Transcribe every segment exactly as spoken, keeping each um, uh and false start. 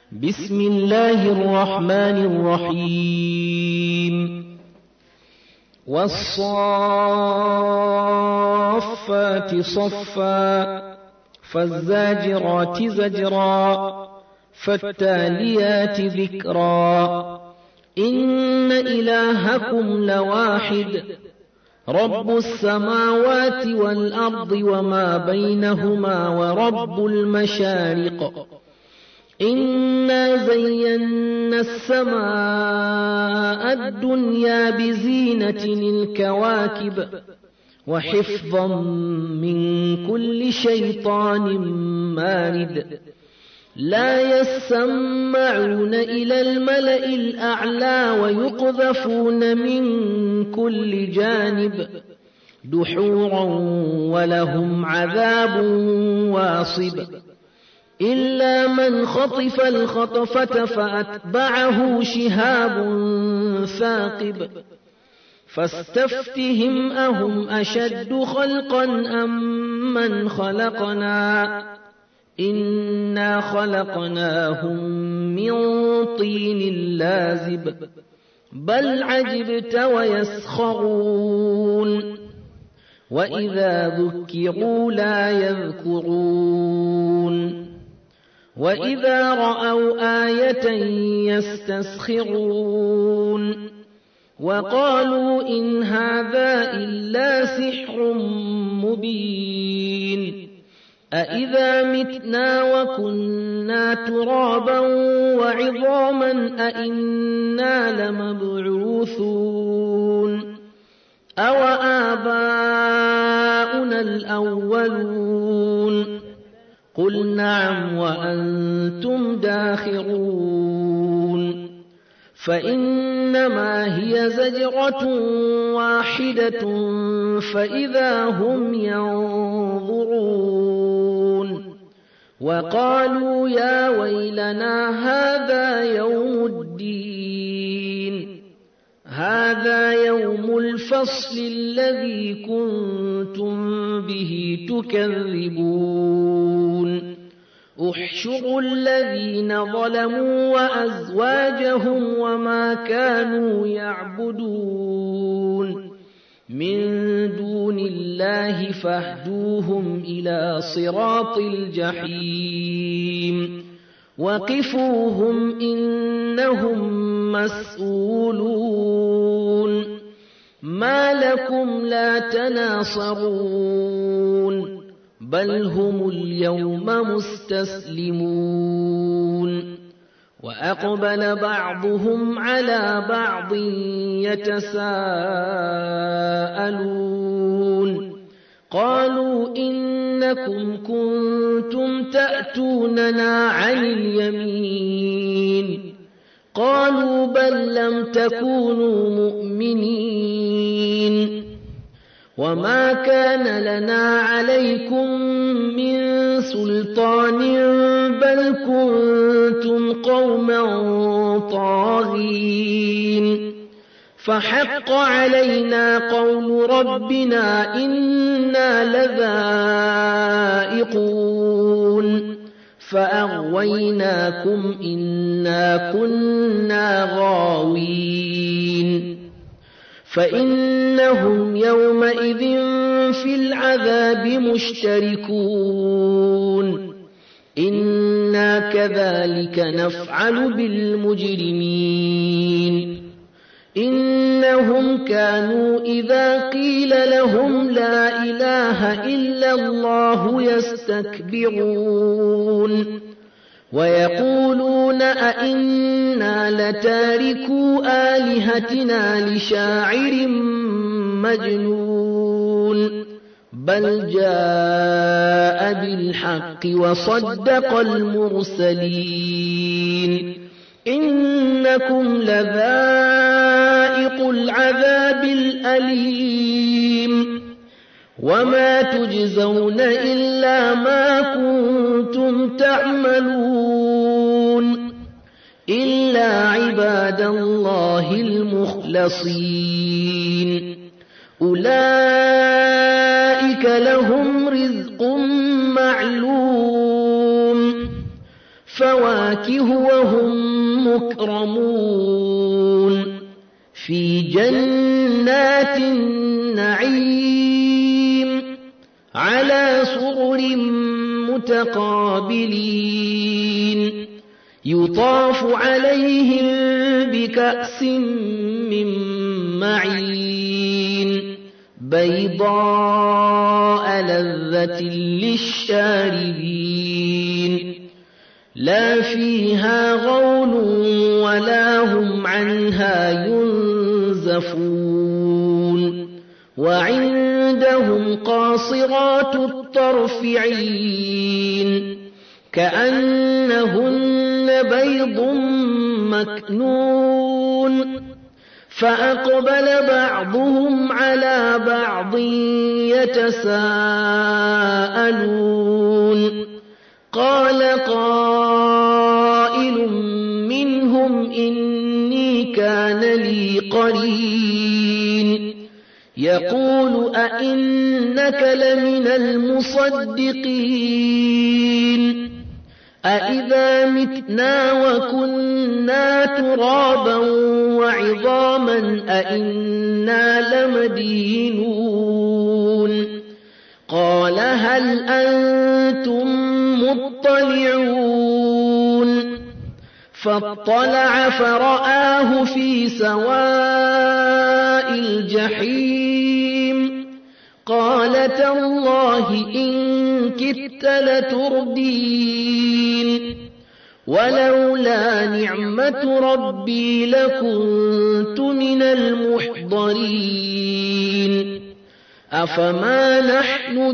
بسم الله الرحمن الرحيم والصافات صفا فالزاجرات زجرا فالتاليات ذكرا إن إلهكم لواحد رب السماوات والأرض وما بينهما ورب المشارق إنا زينا السماء الدنيا بزينة الكواكب وحفظا من كل شيطان مارد لا يسمعون إلى الملأ الأعلى ويقذفون من كل جانب دحورا ولهم عذاب واصب إلا من خطف الخطفة فأتبعه شهاب ثاقب فاستفتهم أهم أشد خلقا أم من خلقنا إنا خلقناهم من طين لازب بل عجبت ويسخرون وإذا ذكروا لا يذكرون وإذا رأوا آية يستسخرون وقالوا إن هذا إلا سحر مبين أإذا متنا وكنا ترابا وعظاما أإنا لمبعوثون أو آباؤنا الأولون قل نعم وأنتم داخرون فإنما هي زجرة واحدة فإذا هم ينظرون وقالوا يا ويلنا هذا يوم الدين هذا يوم الفصل الذي كنتم به تكذبون احشروا الذين ظلموا وأزواجهم وما كانوا يعبدون من دون الله فاهدوهم إلى صراط الجحيم وقفوهم إنهم مسؤولون ما لكم لا تناصرون بل هم اليوم مستسلمون وأقبل بعضهم على بعض يتساءلون قالوا إنكم كنتم تأتوننا عن اليمين قالوا بل لم تكونوا مؤمنين وما كان لنا عليكم من سلطان بل كنتم قوما طاغين فحق علينا قول ربنا إنا لذائقون فأغويناكم إنا كنا غاوين فإنهم يومئذ في العذاب مشتركون إنا كذلك نفعل بالمجرمين إنهم كانوا إذا قيل لهم لا إله إلا الله يستكبرون ويقولون أئنا لتاركو آلهتنا لشاعر مجنون بل جاء بالحق وصدق المرسلين إنكم لذائق العذاب الأليم وما تجزون إلا ما كنتم تعملون إلا عباد الله المخلصين أولئك لهم رزق معلوم فواتح فواكه وهم مكرمون في جنات النعيم على سرر متقابلين يطاف عليهم بكأس من معين بيضاء لذة للشاربين لا فيها غول ولا هم عنها ينزفون وعندهم قاصرات الطرف عين كأنهن بيض مكنون فأقبل بعضهم على بعض يتساءلون قال قائل منهم إني كان لي قرين يقول أئنك لمن المصدقين أئذا متنا وكنا ترابا وعظاما أئنا لمدينون قال هل أنتم مطلعون فاطلع فرآه في سواء الجحيم قال تالله إن كدت لتردين ولولا نعمة ربي لكنت من المحضرين أفما نحن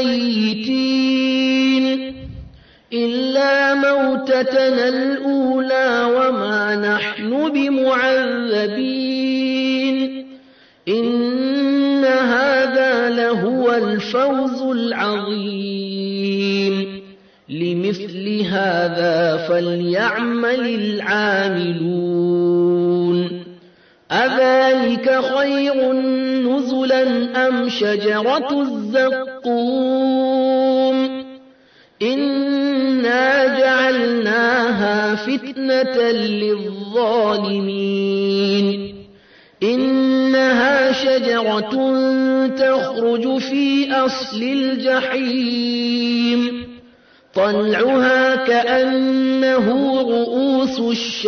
بميتين إلا موتتنا الأولى وما نحن بمعذبين إن هذا لهو الفوز العظيم لمثل هذا فليعمل العاملون أذلك خير نزلا أم شجرة الزقوم إنا جعلناها فتنة للظالمين إنها شجرة تخرج في أصل الجحيم طلعها كأنه رؤوس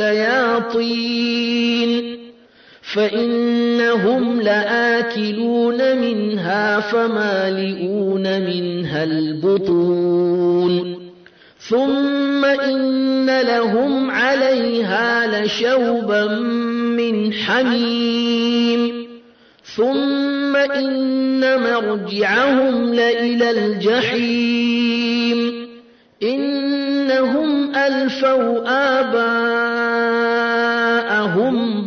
الشياطين فإنهم لآكلون منها فمالئون منها البطون ثم إن لهم عليها لشوبا من حميم ثم إن مرجعهم لإلى الجحيم إنهم ألفوا آباءهم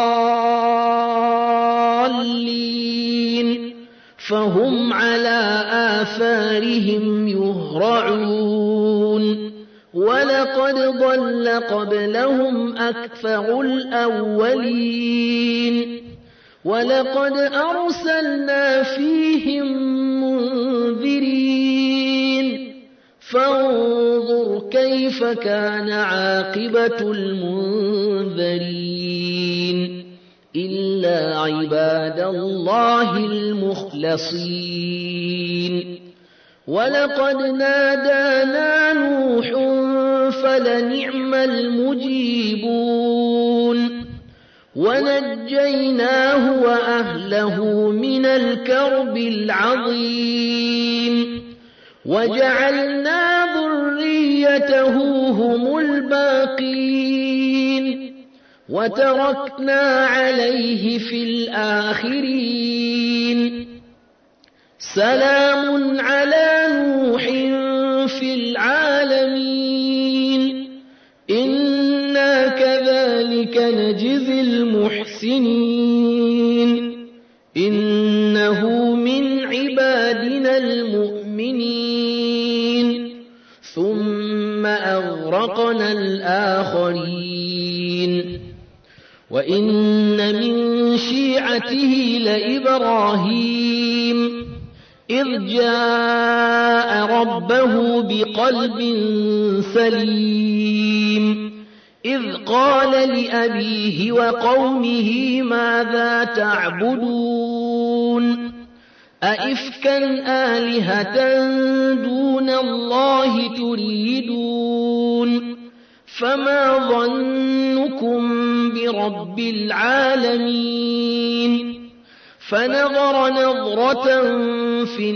ضالين فهم على آثارهم يهرعون ولقد ضل قبلهم أكثر الأولين ولقد أرسلنا فيهم منذرين فانظر كيف كان عاقبة المنذرين إلا عباد الله المخلصين ولقد نادانا نوح فلنعم المجيبون ونجيناه وأهله من الكرب العظيم وجعلنا ذريته هم الباقين وتركنا عليه في الآخرين سلام على نوح في العالمين إنا كذلك نجزي المحسنين إنه من عبادنا المؤمنين ثم أغرقنا الآخرين وإن من شيعته لإبراهيم إذ جاء ربه بقلب سليم إذ قال لأبيه وقومه ماذا تعبدون أئفكا آلهة دون الله تريدون فما ظنكم برب العالمين فنظر نظرة في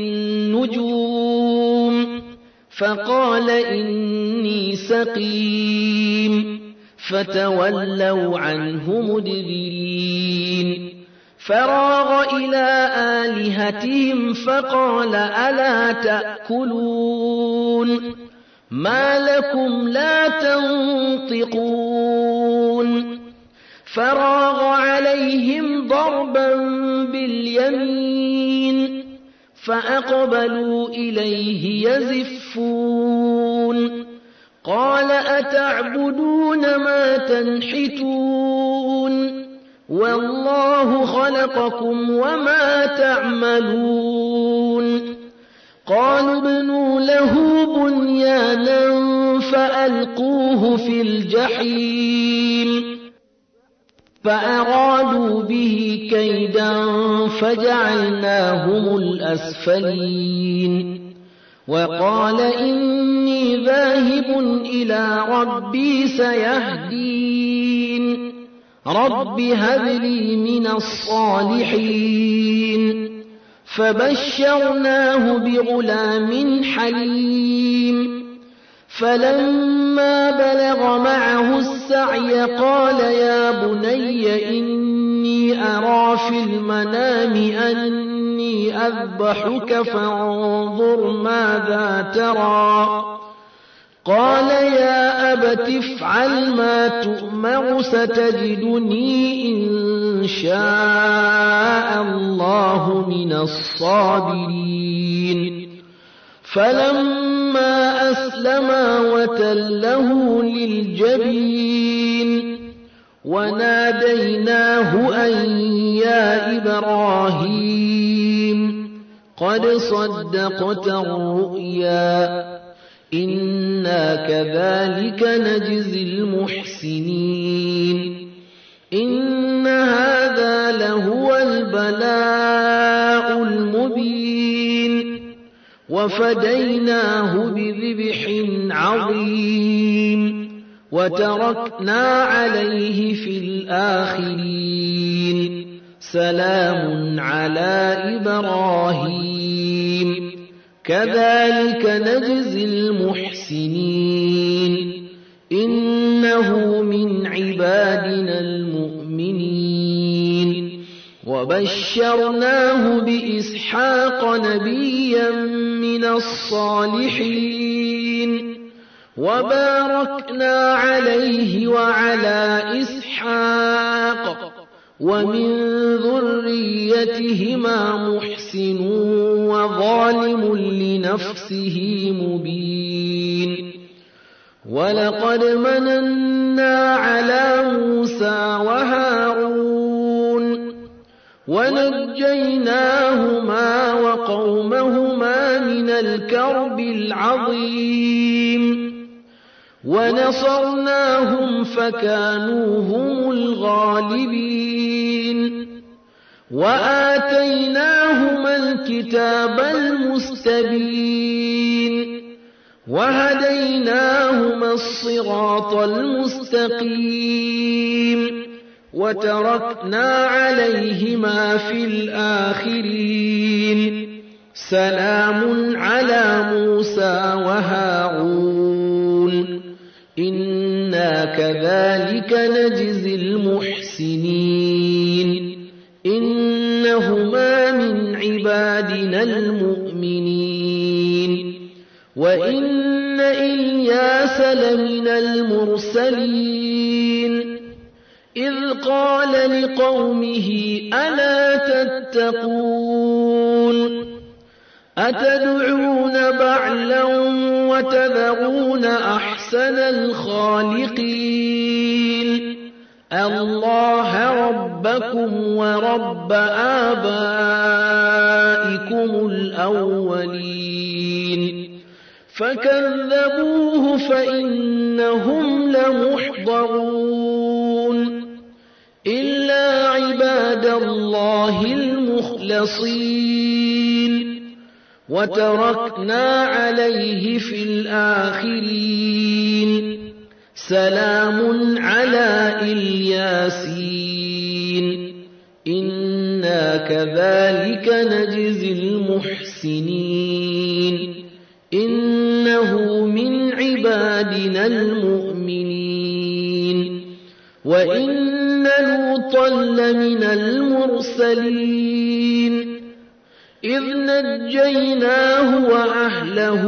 النجوم فقال إني سقيم فتولوا عنه مدبرين فراغ إلى آلهتهم فقال ألا تأكلون ما لكم لا تنطقون فراغ عليهم ضربا باليمين فأقبلوا إليه يزفون قال أتعبدون ما تنحتون والله خلقكم وما تعملون قالوا ابنوا له بنيانا فألقوه في الجحيم فأرادوا به كيدا فجعلناهم الأسفلين وقال إني ذاهب إلى ربي سيهدين رب هب لي من الصالحين فبشرناه بغلام حليم فلما بلغ معه السعي قال يا بني إني أرى في المنام أني أذبحك فانظر ماذا ترى قال يا أبت افعل ما تؤمر ستجدني إن شاء الله من الصابرين فلما أسلما وتله للجبين وناديناه أن يا إبراهيم قد صدقت الرؤيا إنا كذلك نجزي المحسنين إن هذا لهو البلاء المبين وفديناه بذبح عظيم وتركنا عليه في الآخرين سلام على إبراهيم كذلك نجزي المحسنين إنه من عبادنا المؤمنين وبشرناه بإسحاق نبيا من الصالحين وباركنا عليه وعلى إسحاق ومن ذريتهما محسن وظالم لنفسه مبين ولقد مننا على موسى وهارون ونجيناهما وقومهما من الكرب العظيم ونصرناهم فكانوا هم الغالبين وآتيناهما الكتاب المستبين وهديناهما الصراط المستقيم وتركنا عليهما في الآخرين سلام على موسى وهارون إنا كذلك نجزي المحسنين إنهما من عبادنا المؤمنين وإن إلياس لمن المرسلين إذ قال لقومه ألا تتقون أتدعون بعلا وتذرون أحسن الخالقين الله ربكم ورب آبائكم الأولين فكذبوه فإنهم لمحضرون إلا عباد الله المخلصين وتركنا عليه في الآخرين سلام على الياسين إنا كذلك نجزي المحسنين إنه من عبادنا المؤمنين وإن لوطا لمن المرسلين إذ نجيناه وأهله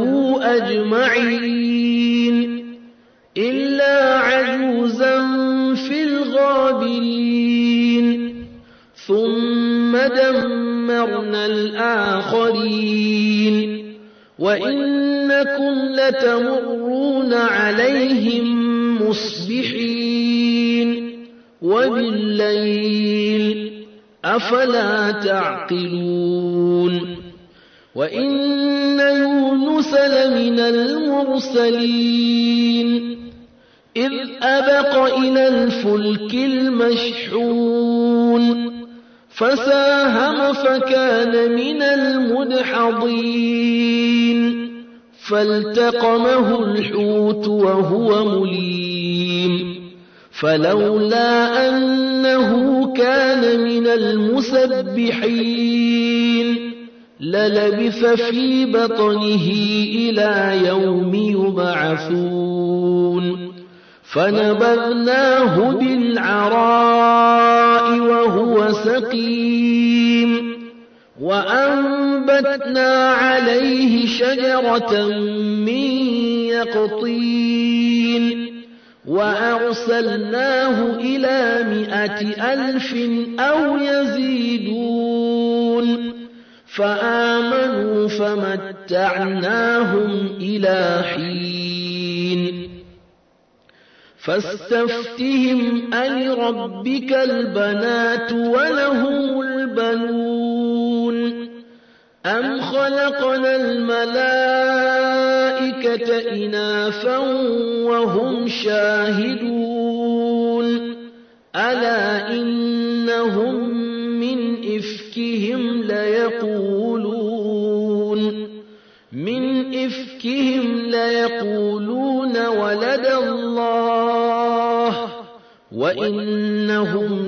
أجمعين إلا عجوزا في الغابرين ثم دمرنا الآخرين وإنكم لتمرون عليهم مصبحين وبالليل أفلا تعقلون وإن يونس لمن المرسلين إذ أبق إلى الفلك المشحون فساهم فكان من المدحضين فالتقمه الحوت وهو مليم فلولا أنه كان من المسبحين للبث في بطنه إلى يوم يبعثون فنبذناه بالعراء وهو سقيم وأنبتنا عليه شجرة من يقطين وأرسلناه إلى مائة ألف أو يزيدون فآمنوا فمتعناهم إلى حين فاستفتهم ألربك البنات ولهم البنون أم خلقنا الملائكة إناثا وهم شاهدون ألا إنهم من إفكهم ليقولون من إفكهم ليقولون ولد الله وإنهم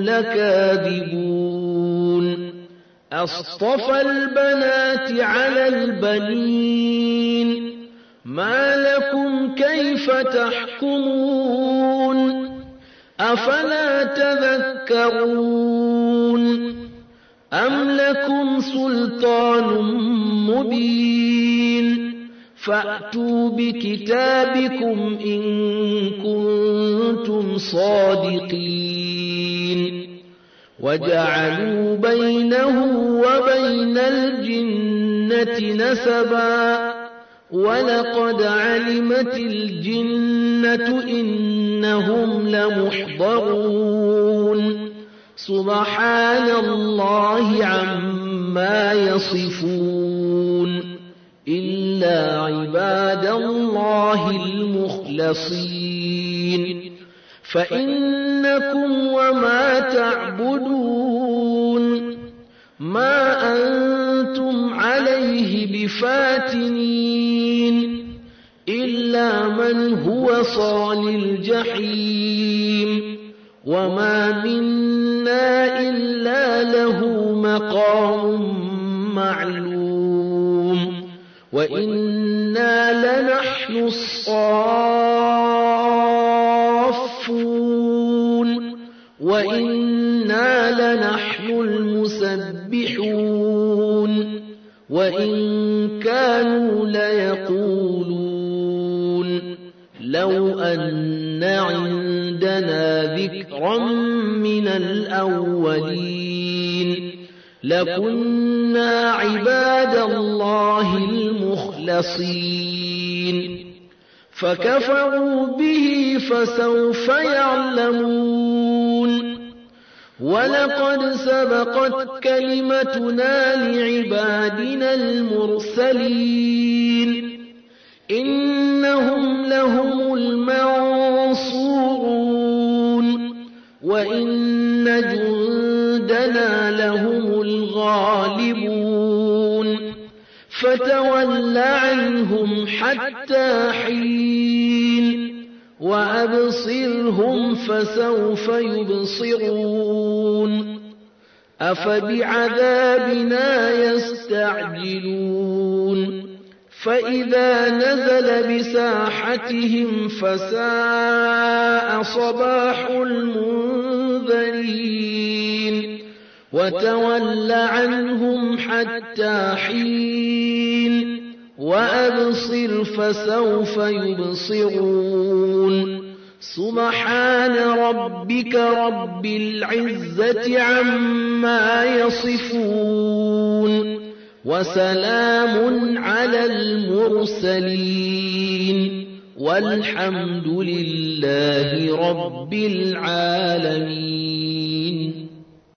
لكاذبون أصطفى البنات على البنين ما لكم كيف تحكمون أفلا تذكرون أم لكم سلطان مبين فأتوا بكتابكم إن كنتم صادقين وجعلوا بينه وبين الجنة نسبا ولقد علمت الجنة إنهم لمحضرون سبحان الله عما يصفون إلا عباد الله المخلصين فإنكم وما تعبدون ما أنتم عليه بفاتنين إلا من هو صال الجحيم وما منا إلا له مقام معلوم وإنا لنحن الصافون وإنا لنحن المسبحون وإن كانوا ليقولون لو أن عندنا ذكرا من الأولين لكنا عباد الله المخلصين فكفروا به فسوف يعلمون ولقد سبقت كلمتنا لعبادنا المرسلين إنهم لهم المنصورون وإن جندنا لهم الغالبون فتول عنهم حتى حين وأبصرهم فسوف يبصرون أفبعذابنا يستعجلون فإذا نزل بساحتهم فساء صباح المنذرين وتول عنهم حتى حين وأبصر فسوف يبصرون سبحان ربك رب العزة عما يصفون وسلام على المرسلين والحمد لله رب العالمين.